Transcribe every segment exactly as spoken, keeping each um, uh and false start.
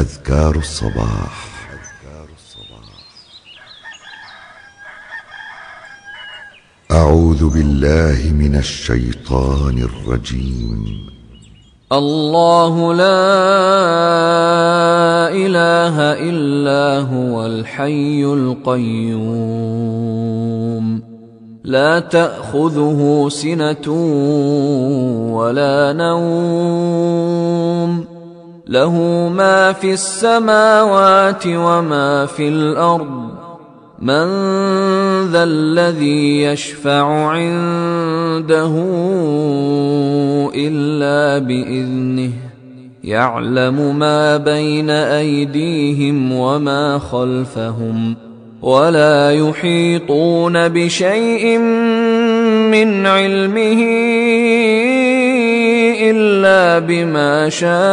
أذكار الصباح. أعوذ بالله من الشيطان الرجيم. الله لا إله إلا هو الحي القيوم لا تأخذه سنة ولا نوم له ما في السماوات وما في الأرض من ذا الذي يشفع عنده إلا بإذنه يعلم ما بين أيديهم وما خلفهم ولا يحيطون بشيء من علمه إلا بما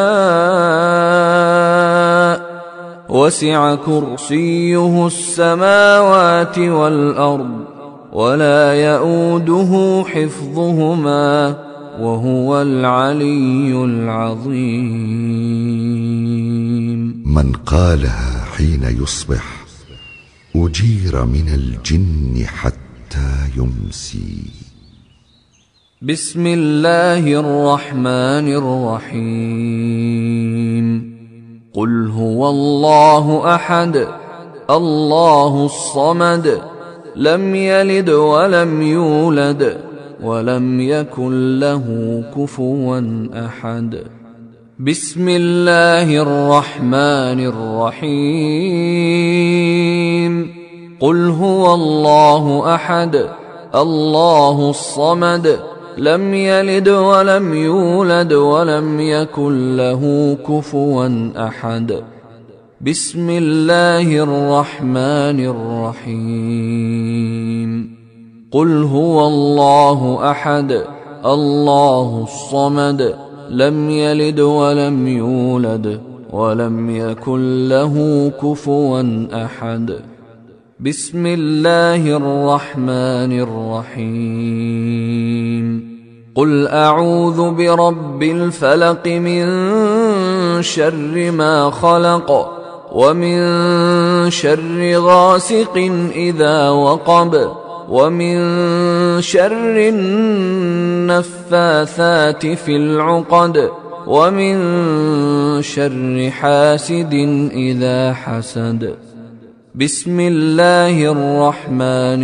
شاء وسع كرسيه السماوات والأرض ولا يؤوده حفظهما وهو العلي العظيم. من قالها حين يصبح أجير من الجن حتى يمسي. بسم الله الرحمن الرحيم. قل هو الله أحد الله الصمد لم يلد ولم يولد ولم يكن له كفوا أحد. بسم الله الرحمن الرحيم. قل هو الله أحد الله الصمد لم يلد ولم يولد ولم يكن له كفوا أحد. بسم الله الرحمن الرحيم. قل هو الله أحد الله الصمد لم يلد ولم يولد ولم يكن له كفوا أحد. بسم الله الرحمن الرحيم. قل أعوذ برب الفلق من شر ما خلق ومن شر غاسق إذا وقب ومن شر النفاثات في العقد ومن شر حاسد إذا حسد. بسم الله الرحمن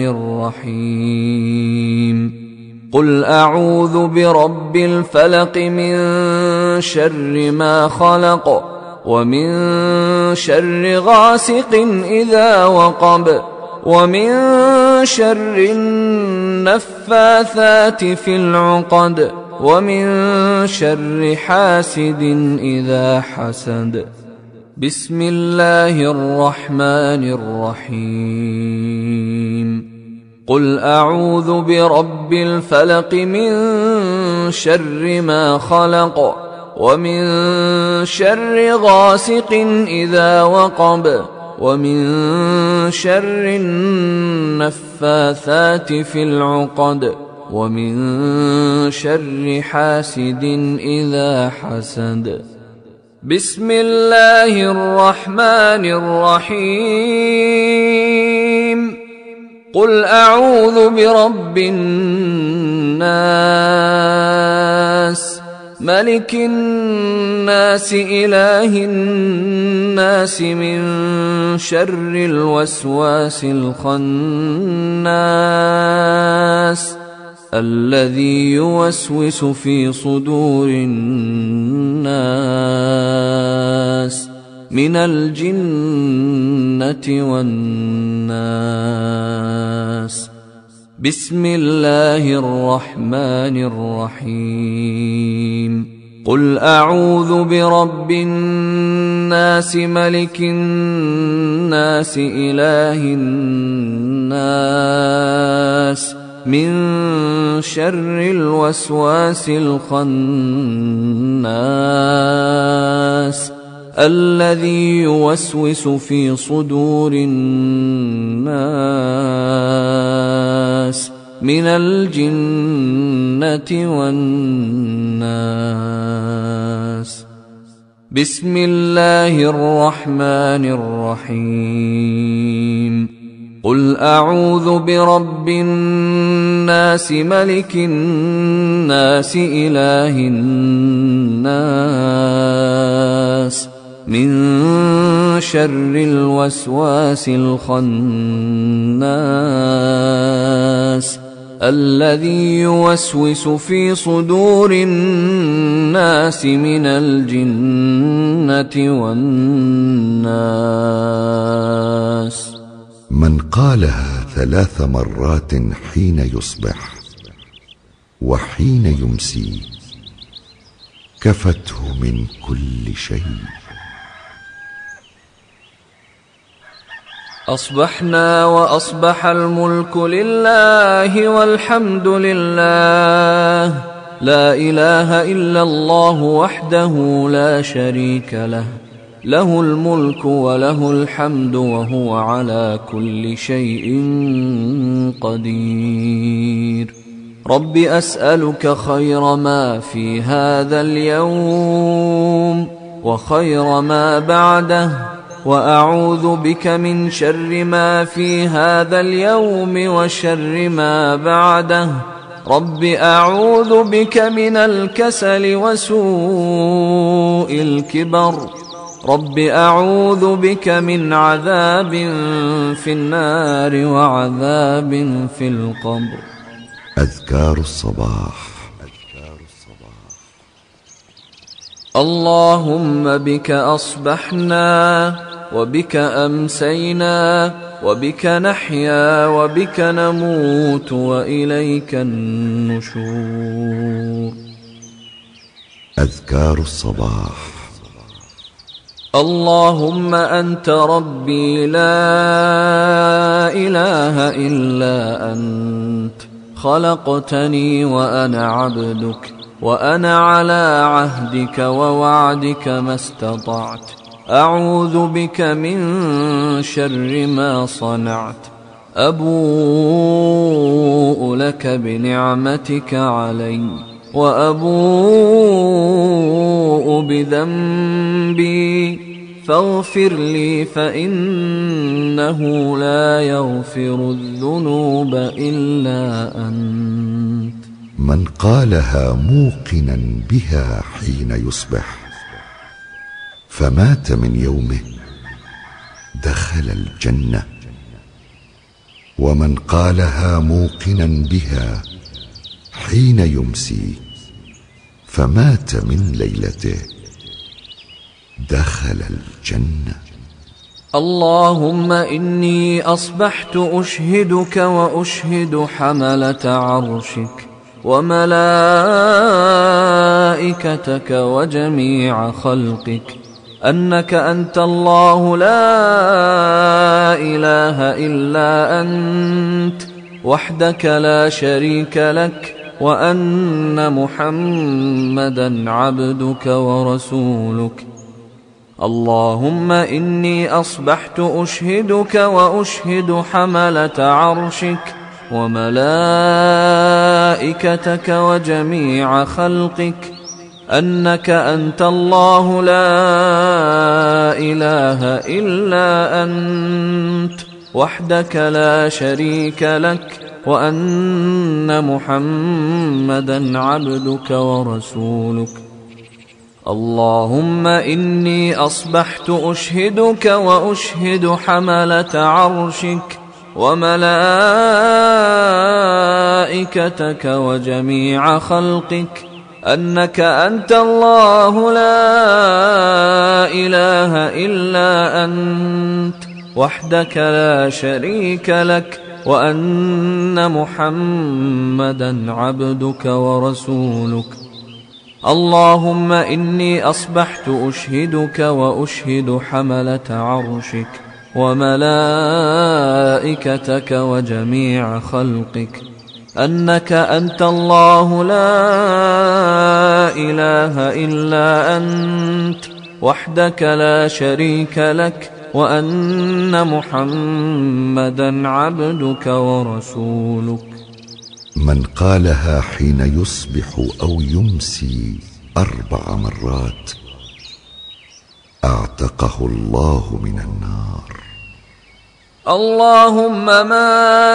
الرحيم. قل أعوذ برب الفلق من شر ما خلق ومن شر غاسق إذا وقب ومن شر النفاثات في العقد ومن شر حاسد إذا حسد. بسم الله الرحمن الرحيم. قل أعوذ برب الفلق من شر ما خلق ومن شر غاسق إذا وقب ومن شر النفاثات في العقد ومن شر حاسد إذا حسد. بسم الله الرحمن الرحيم. قل أعوذ برب الناس ملك الناس إله الناس من شر الوسواس الخناس الذي يوسوس في صدور الناس من الجنة والناس. بسم الله الرحمن الرحيم. قل أعوذ برب الناس ملك الناس إله الناس من شر الوسواس الخناس الذي يوسوس في صدور الناس من الجنة والناس. بسم الله الرحمن الرحيم قل أعوذ برب الناس ملك الناس إله الناس من شر الوسواس الخناس الذي يوسوس في صدور الناس من الجنة والناس. من قالها ثلاث مرات حين يصبح وحين يمسي كفته من كل شيء. أصبحنا وأصبح الملك لله والحمد لله لا إله إلا الله وحده لا شريك له له الملك وله الحمد وهو على كل شيء قدير. رب أسألك خير ما في هذا اليوم وخير ما بعده وأعوذ بك من شر ما في هذا اليوم وشر ما بعده. رب أعوذ بك من الكسل وسوء الكبر. رب أعوذ بك من عذاب في النار وعذاب في القبر. أذكار الصباح. اللهم بك أصبحنا وبك أمسينا وبك نحيا وبك نموت وإليك النشور. أذكار الصباح. اللهم أنت ربي لا إله إلا أنت خلقتني وأنا عبدك وأنا على عهدك ووعدك ما استطعت. أعوذ بك من شر ما صنعت. أبوء لك بنعمتك علي وأبوء بذنبي فاغفر لي فإنه لا يغفر الذنوب إلا أنت. من قالها موقنا بها حين يصبح فمات من يومه دخل الجنة، ومن قالها موقنا بها حين يمسي فمات من ليلته دخل الجنة. اللهم إني أصبحت أشهدك وأشهد حملة عرشك وملائكتك وجميع خلقك أنك أنت الله لا إله إلا أنت وحدك لا شريك لك، وأن محمدا عبدك ورسولك. اللهم إني أصبحت أشهدك وأشهد حملة عرشك وملائكتك وجميع خلقك أنك أنت الله لا إله إلا أنت وحدك لا شريك لك، وأن محمدا عبدك ورسولك. اللهم إني أصبحت أشهدك وأشهد حملة عرشك وملائكتك وجميع خلقك أنك أنت الله لا إله إلا أنت وحدك لا شريك لك، وأن محمدا عبدك ورسولك. اللهم إني أصبحت أشهدك وأشهد حملة عرشك وملائكتك وجميع خلقك أنك أنت الله لا إله إلا أنت وحدك لا شريك لك، وأن محمدا عبدك ورسولك. من قالها حين يصبح أو يمسي أربع مرات أعتقه الله من النار. اللهم ما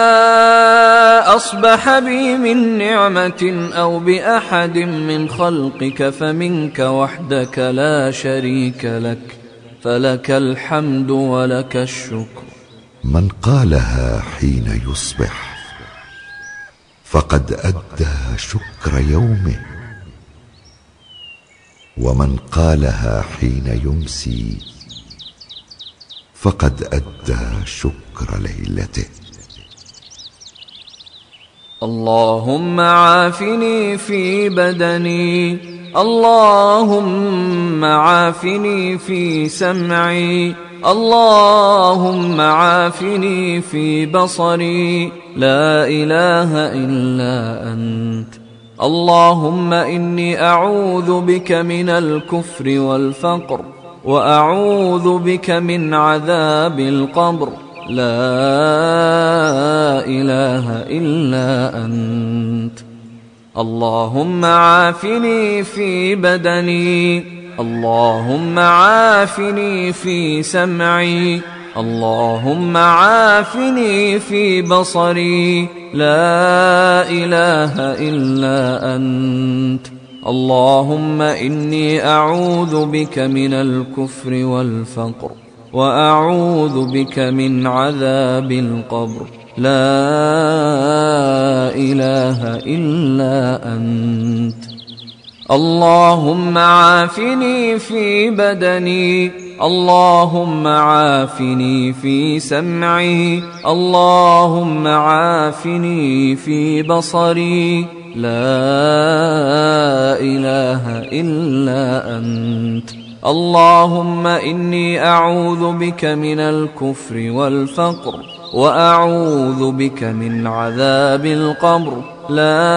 أصبح بي من نعمة أو بأحد من خلقك فمنك وحدك لا شريك لك، فلك الحمد ولك الشكر. من قالها حين يصبح فقد أدى شكر يومه، ومن قالها حين يمسي فقد أدى شكر ليلته. اللهم عافني في بدني، اللهم عافني في سمعي، اللهم عافني في بصري، لا إله إلا أنت. اللهم إني أعوذ بك من الكفر والفقر، وأعوذ بك من عذاب القبر، لا إله إلا أنت. اللهم عافني في بدني، اللهم عافني في سمعي، اللهم عافني في بصري، لا إله إلا أنت. اللهم إني أعوذ بك من الكفر والفقر، وأعوذ بك من عذاب القبر، لا إله إلا أنت. اللهم عافني في بدني، اللهم عافني في سمعي، اللهم عافني في بصري، لا إله إلا أنت. اللهم إني أعوذ بك من الكفر والفقر، وأعوذ بك من عذاب القبر، لا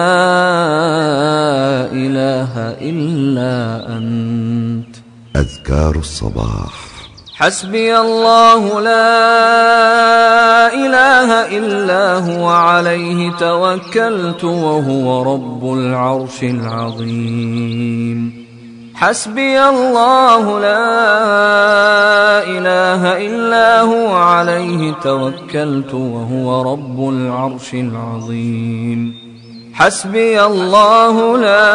إله إلا أنت. أذكار الصباح. حسبي الله لا إله إلا هو عليه توكلت وهو رب العرش العظيم. حسبي الله لا إله إلا هو عليه توكلت وهو رب العرش العظيم. حسبي الله لا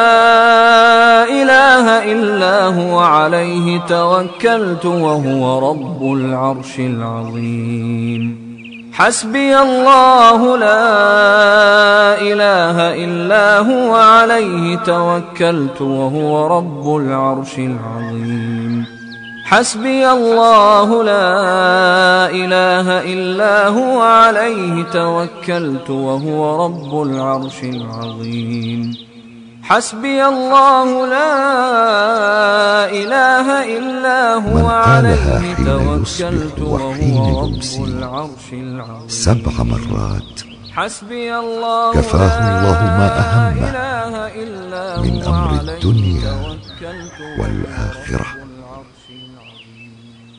إله إلا هو عليه توكلت وهو رب العرش العظيم. حسبي الله لا إله إلا هو عليه توكلت وهو رب العرش العظيم. حسبي الله لا إله إلا هو عليه توكلت وهو رب العرش العظيم. حسبي الله لا إله إلا هو عليه توكلت وهو رب العرش العظيم. سبع مرات حسبي الله كفاه الله ما أهمه إلا من هو أمر عليه الدنيا توكلت وهو والآخرة. رب العرش العظيم.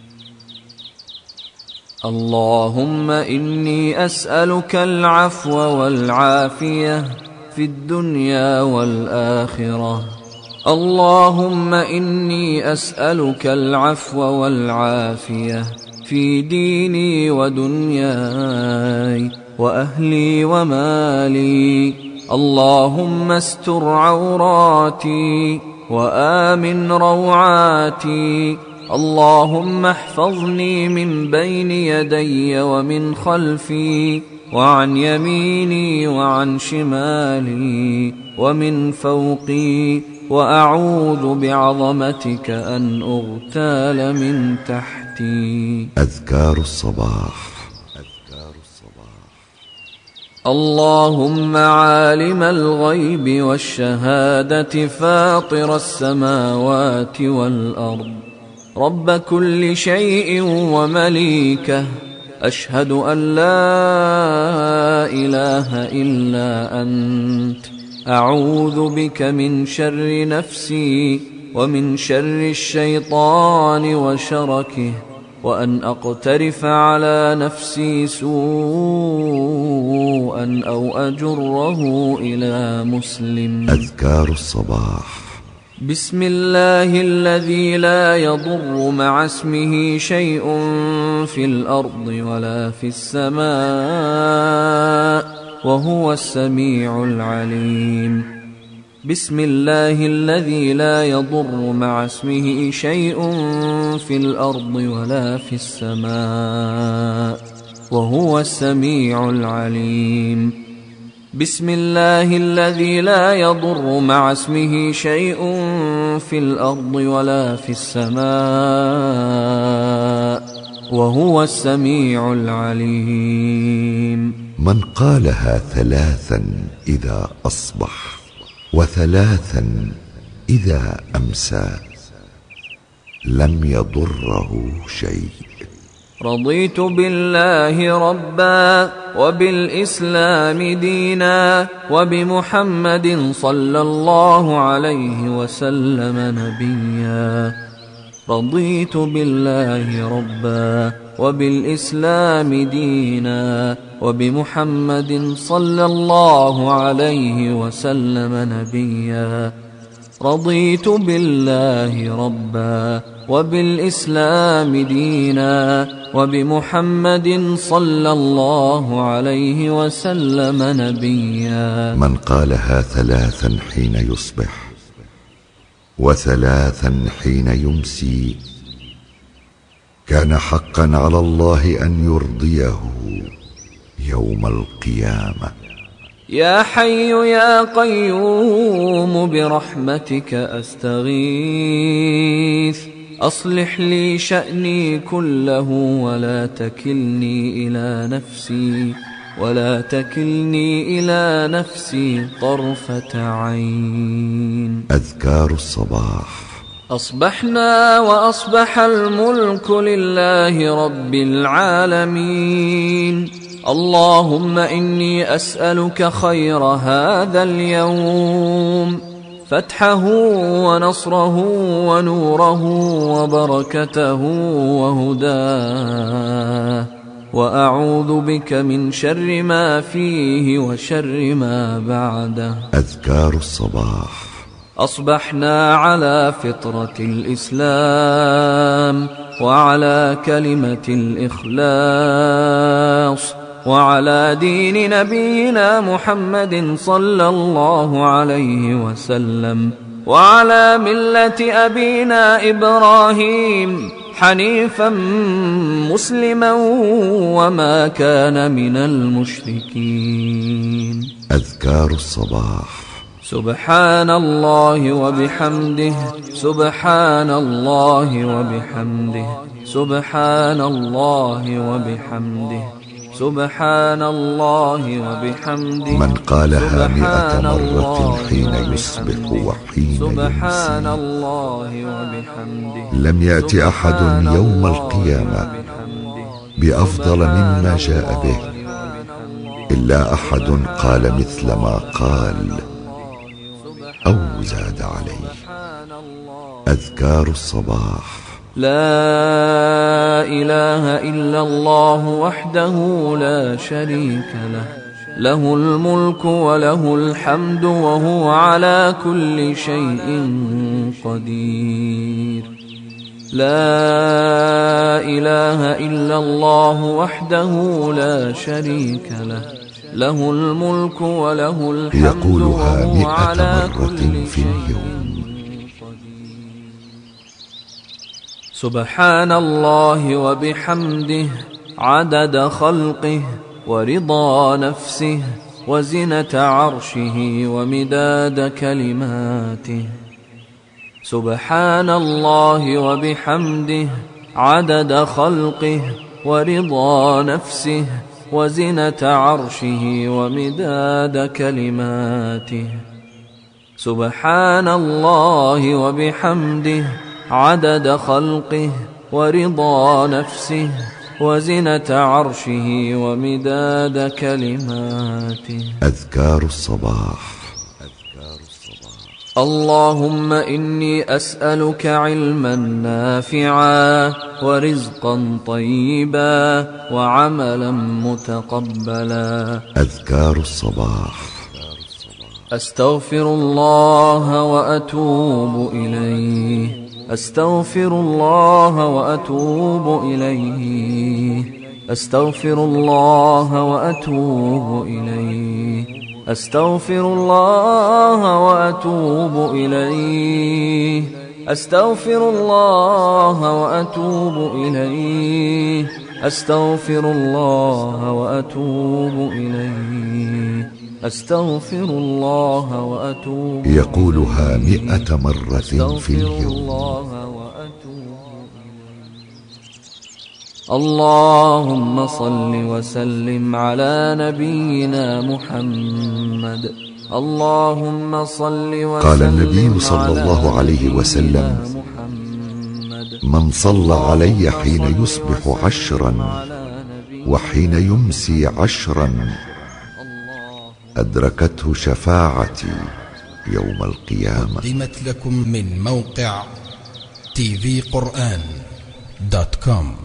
اللهم إني أسألك العفو والعافية في الدنيا والآخرة. اللهم إني أسألك العفو والعافية في ديني ودنياي وأهلي ومالي. اللهم استر عوراتي وآمن روعاتي. اللهم احفظني من بين يدي ومن خلفي وعن يميني وعن شمالي ومن فوقي، وأعوذ بعظمتك أن أغتال من تحتي. أذكار الصباح. اللهم عالم الغيب والشهادة فاطر السماوات والأرض، رب كل شيء ومليكه، أشهد أن لا إله إلا أنت. أعوذ بك من شر نفسي ومن شر الشيطان وشركه، وأن أقترف على نفسي سوءا أو أجره إلى مسلم. أذكار الصباح. بسم الله الذي لا يضر مع اسمه شيء في الأرض ولا في السماء وهو السميع العليم. بسم الله الذي لا يضر مع اسمه شيء في الأرض ولا في السماء وهو السميع العليم. بسم الله الذي لا يضر مع اسمه شيء في الأرض ولا في السماء وهو السميع العليم. من قالها ثلاثا إذا أصبح وثلاثا إذا أمسى لم يضره شيء. رضيت بالله ربا وبالإسلام دينا وبمحمد صلى الله عليه وسلم نبيا. رضيت بالله ربا وبالإسلام دينا وبمحمد صلى الله عليه وسلم نبيا. رضيت بالله ربا وبالإسلام دينا وبمحمد صلى الله عليه وسلم نبيا. من قالها ثلاثا حين يصبح وثلاثا حين يمسي كان حقا على الله أن يرضيه يوم القيامة. يا حي يا قيوم برحمتك أستغيث أصلح لي شأني كله ولا تكلني إلى نفسي ولا تكلني إلى نفسي طرفة عين. أذكار الصباح. أصبحنا وأصبح الملك لله رب العالمين. اللهم إني أسألك خير هذا اليوم فتحه ونصره ونوره وبركته وهداه وأعوذ بك من شر ما فيه وشر ما بعده. أذكار الصباح. أصبحنا على فطرة الإسلام وعلى كلمة الإخلاص وعلى دين نبينا محمد صلى الله عليه وسلم وعلى ملة أبينا إبراهيم حنيفا مسلما وما كان من المشركين. أذكار الصباح. سبحان الله وبحمده سبحان الله وبحمده سبحان الله وبحمده سبحان الله وبحمده. من قالها مئة مرة حين يصبح وحين سبحان يمسي الله وبحمده لم يأت أحد يوم القيامة بأفضل مما جاء به إلا أحد قال مثل ما قال أو زاد عليه. أذكار الصباح. لا إله إلا الله وحده لا شريك له له الملك وله الحمد وهو على كل شيء قدير. لا إله إلا الله وحده لا شريك له له الملك وله الحمد يقولها وهو على مئة مرة كل في شيء اليوم. سبحان الله وبحمده عدد خلقه ورضا نفسه وزنة عرشه ومداد كلماته. سبحان الله وبحمده عدد خلقه ورضا نفسه وزنة عرشه ومداد كلماته. سبحان الله وبحمده عدد خلقه ورضا نفسه وزنة عرشه ومداد كلماته. أذكار الصباح. اللهم إني أسألك علما نافعا ورزقا طيبا وعملا متقبلا. أذكار الصباح. أستغفر الله وأتوب إليه أستغفر الله وأتوب إليه أستغفر الله وأتوب إليه أستغفر الله وأتوب إليه أستغفر الله وأتوب إليه أستغفر الله وأتوب إليه أستغفر الله وأتوب إليه. يقولها مئة مرة في اليوم. اللهم صل وسلم على نبينا محمد. اللهم صل وسلم. قال النبي صلى الله عليه وسلم: من صلى علي حين يصبح عشرا وحين يمسي عشرا أدركته شفاعتي يوم القيامة. قدمت لكم من موقع تي في قرآن دوت كوم.